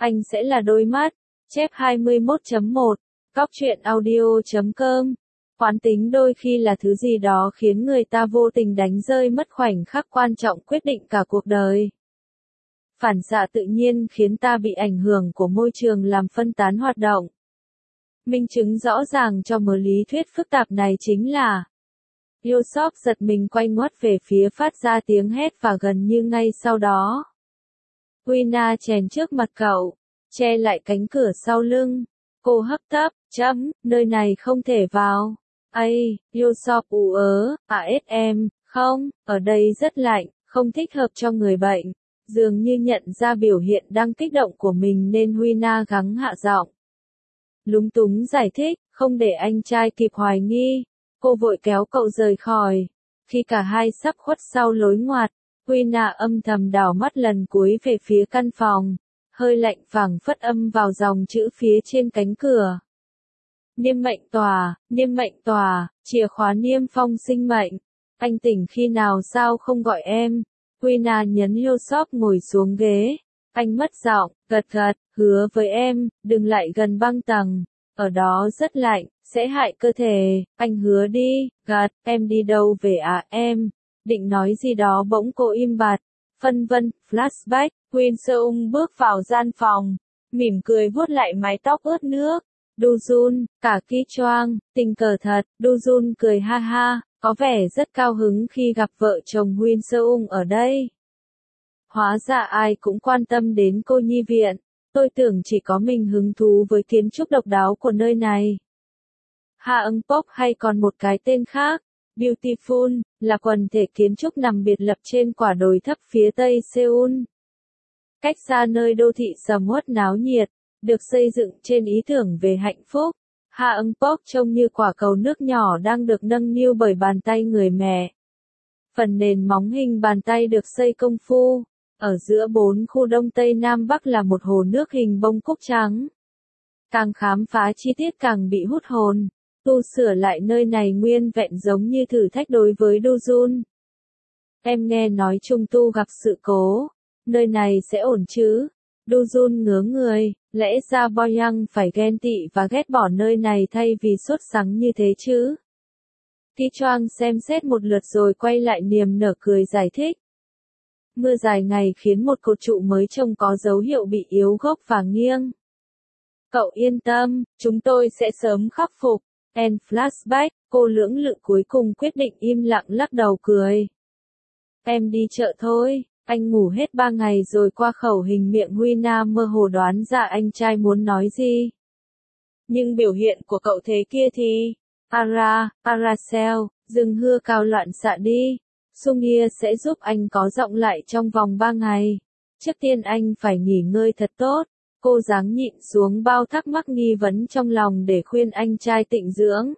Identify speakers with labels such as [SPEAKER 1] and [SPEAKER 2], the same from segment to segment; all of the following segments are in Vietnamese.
[SPEAKER 1] anh sẽ là đôi mắt. Chép 21.1, Cóc truyện audio.com. Quán tính đôi khi là thứ gì đó khiến người ta vô tình đánh rơi mất khoảnh khắc quan trọng quyết định cả cuộc đời. Phản xạ tự nhiên khiến ta bị ảnh hưởng của môi trường làm phân tán hoạt động. Minh chứng rõ ràng cho mớ lý thuyết phức tạp này chính là Yosop giật mình quay ngoắt về phía phát ra tiếng hét và gần như ngay sau đó Wina chèn trước mặt cậu, che lại cánh cửa sau lưng. Cô hấp tấp, nơi này không thể vào. Yosop ú ớ, em, không, ở đây rất lạnh, không thích hợp cho người bệnh. Dường như nhận ra biểu hiện đang kích động của mình nên Wina gắng hạ giọng. Lúng túng giải thích, không để anh trai kịp hoài nghi. Cô vội kéo cậu rời khỏi. Khi cả hai sắp khuất sau lối ngoặt, Wina âm thầm đảo mắt lần cuối về phía căn phòng. Hơi lạnh phảng phất âm vào dòng chữ phía trên cánh cửa. Niêm mệnh tòa, chìa khóa niêm phong sinh mệnh. Anh tỉnh khi nào sao không gọi em? Wina nhấn Yosop ngồi xuống ghế. Anh mất giọng, gật, hứa với em, đừng lại gần băng tầng. Ở đó rất lạnh, sẽ hại cơ thể. Anh hứa đi, gật, em đi đâu về à em? Định nói gì đó bỗng cô im bặt. Phân vân, flashback, Quyên Seung bước vào gian phòng. Mỉm cười vuốt lại mái tóc ướt nước. Du-jun, cả Ki Choang, tình cờ thật. Du-jun cười ha ha, có vẻ rất cao hứng khi gặp vợ chồng Huyên Seung ở đây. Hóa ra ai cũng quan tâm đến cô nhi viện. Tôi tưởng chỉ có mình hứng thú với kiến trúc độc đáo của nơi này. Haeunpok hay còn một cái tên khác, Beautiful, là quần thể kiến trúc nằm biệt lập trên quả đồi thấp phía tây Seoul. Cách xa nơi đô thị sầm uất náo nhiệt, được xây dựng trên ý tưởng về hạnh phúc. Haeunpok trông như quả cầu nước nhỏ đang được nâng niu bởi bàn tay người mẹ. Phần nền móng hình bàn tay được xây công phu. Ở giữa 4 khu đông tây nam bắc là một hồ nước hình bông cúc trắng. Càng khám phá chi tiết càng bị hút hồn. Tu sửa lại nơi này nguyên vẹn giống như thử thách đối với Du-jun. Em nghe nói Trung Tu gặp sự cố. Nơi này sẽ ổn chứ? Du-jun ngớ người, lẽ ra Boyoung phải ghen tị và ghét bỏ nơi này thay vì sốt sắng như thế chứ? Ki Choang xem xét một lượt rồi quay lại niềm nở cười giải thích. Mưa dài ngày khiến một cột trụ mới trông có dấu hiệu bị yếu gốc và nghiêng. Cậu yên tâm, chúng tôi sẽ sớm khắc phục. Flashback, cô lưỡng lự cuối cùng quyết định im lặng lắc đầu cười. Em đi chợ thôi, anh ngủ hết 3 ngày rồi. Qua khẩu hình miệng Wina mơ hồ đoán ra anh trai muốn nói gì. Nhưng biểu hiện của cậu thế kia thì, Aracel, dừng hưa cao loạn xạ đi. Sung-hye sẽ giúp anh có giọng lại trong vòng 3 ngày. Trước tiên anh phải nghỉ ngơi thật tốt. Cô dáng nhịn xuống bao thắc mắc nghi vấn trong lòng để khuyên anh trai tịnh dưỡng.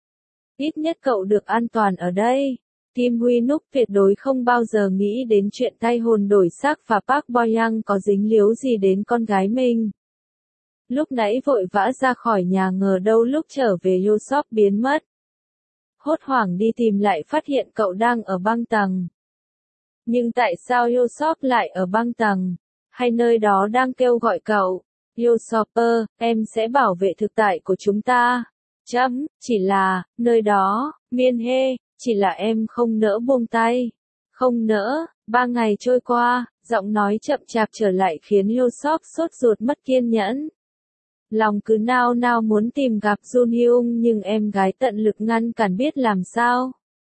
[SPEAKER 1] Ít nhất cậu được an toàn ở đây. Kim Huy Núc tuyệt đối không bao giờ nghĩ đến chuyện thay hồn đổi xác và Park Boyoung có dính líu gì đến con gái mình. Lúc nãy vội vã ra khỏi nhà ngờ đâu lúc trở về Yosop biến mất. Hốt hoảng đi tìm lại phát hiện cậu đang ở băng tầng. Nhưng tại sao Yosop lại ở băng tầng? Hay nơi đó đang kêu gọi cậu? Yosoper, em sẽ bảo vệ thực tại của chúng ta. Chỉ là, nơi đó, Miên Hê, chỉ là em không nỡ buông tay. Không nỡ, 3 ngày trôi qua, giọng nói chậm chạp trở lại khiến Yosop sốt ruột mất kiên nhẫn. Lòng cứ nao nao muốn tìm gặp Jun Hyung nhưng em gái tận lực ngăn cản biết làm sao.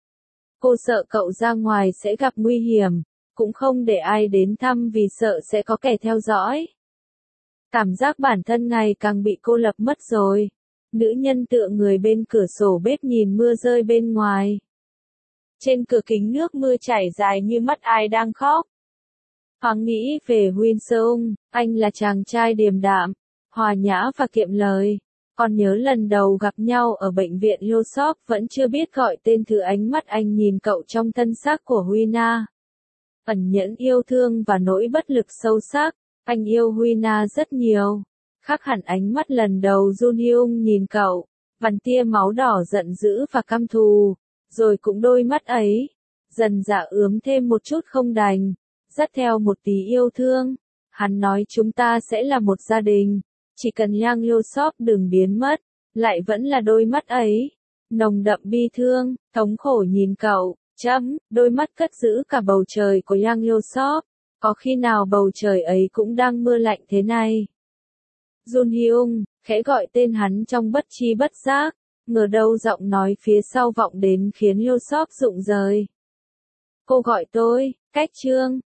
[SPEAKER 1] Cô sợ cậu ra ngoài sẽ gặp nguy hiểm, cũng không để ai đến thăm vì sợ sẽ có kẻ theo dõi. Cảm giác bản thân ngày càng bị cô lập mất rồi. Nữ nhân tựa người bên cửa sổ bếp nhìn mưa rơi bên ngoài. Trên cửa kính nước mưa chảy dài như mắt ai đang khóc. Thoáng nghĩ về Huyên Seung, anh là chàng trai điềm đạm, hòa nhã và kiệm lời. Còn nhớ lần đầu gặp nhau ở bệnh viện Yosop vẫn chưa biết gọi tên thứ ánh mắt anh nhìn cậu trong thân xác của Wina. Ẩn nhẫn yêu thương và nỗi bất lực sâu sắc, anh yêu Wina rất nhiều. Khác hẳn ánh mắt lần đầu Jun Hyung nhìn cậu, vằn tia máu đỏ giận dữ và căm thù, rồi cũng đôi mắt ấy, dần dà ướm thêm một chút không đành, dắt theo một tí yêu thương. Hắn nói chúng ta sẽ là một gia đình, chỉ cần Yang Yosop đừng biến mất, lại vẫn là đôi mắt ấy, nồng đậm bi thương, thống khổ nhìn cậu, đôi mắt cất giữ cả bầu trời của Yang Yosop, có khi nào bầu trời ấy cũng đang mưa lạnh thế này. Jun Hyung, khẽ gọi tên hắn trong bất tri bất giác, ngờ đâu giọng nói phía sau vọng đến khiến Yosop rụng rời. Cô gọi tôi, Cách Trương,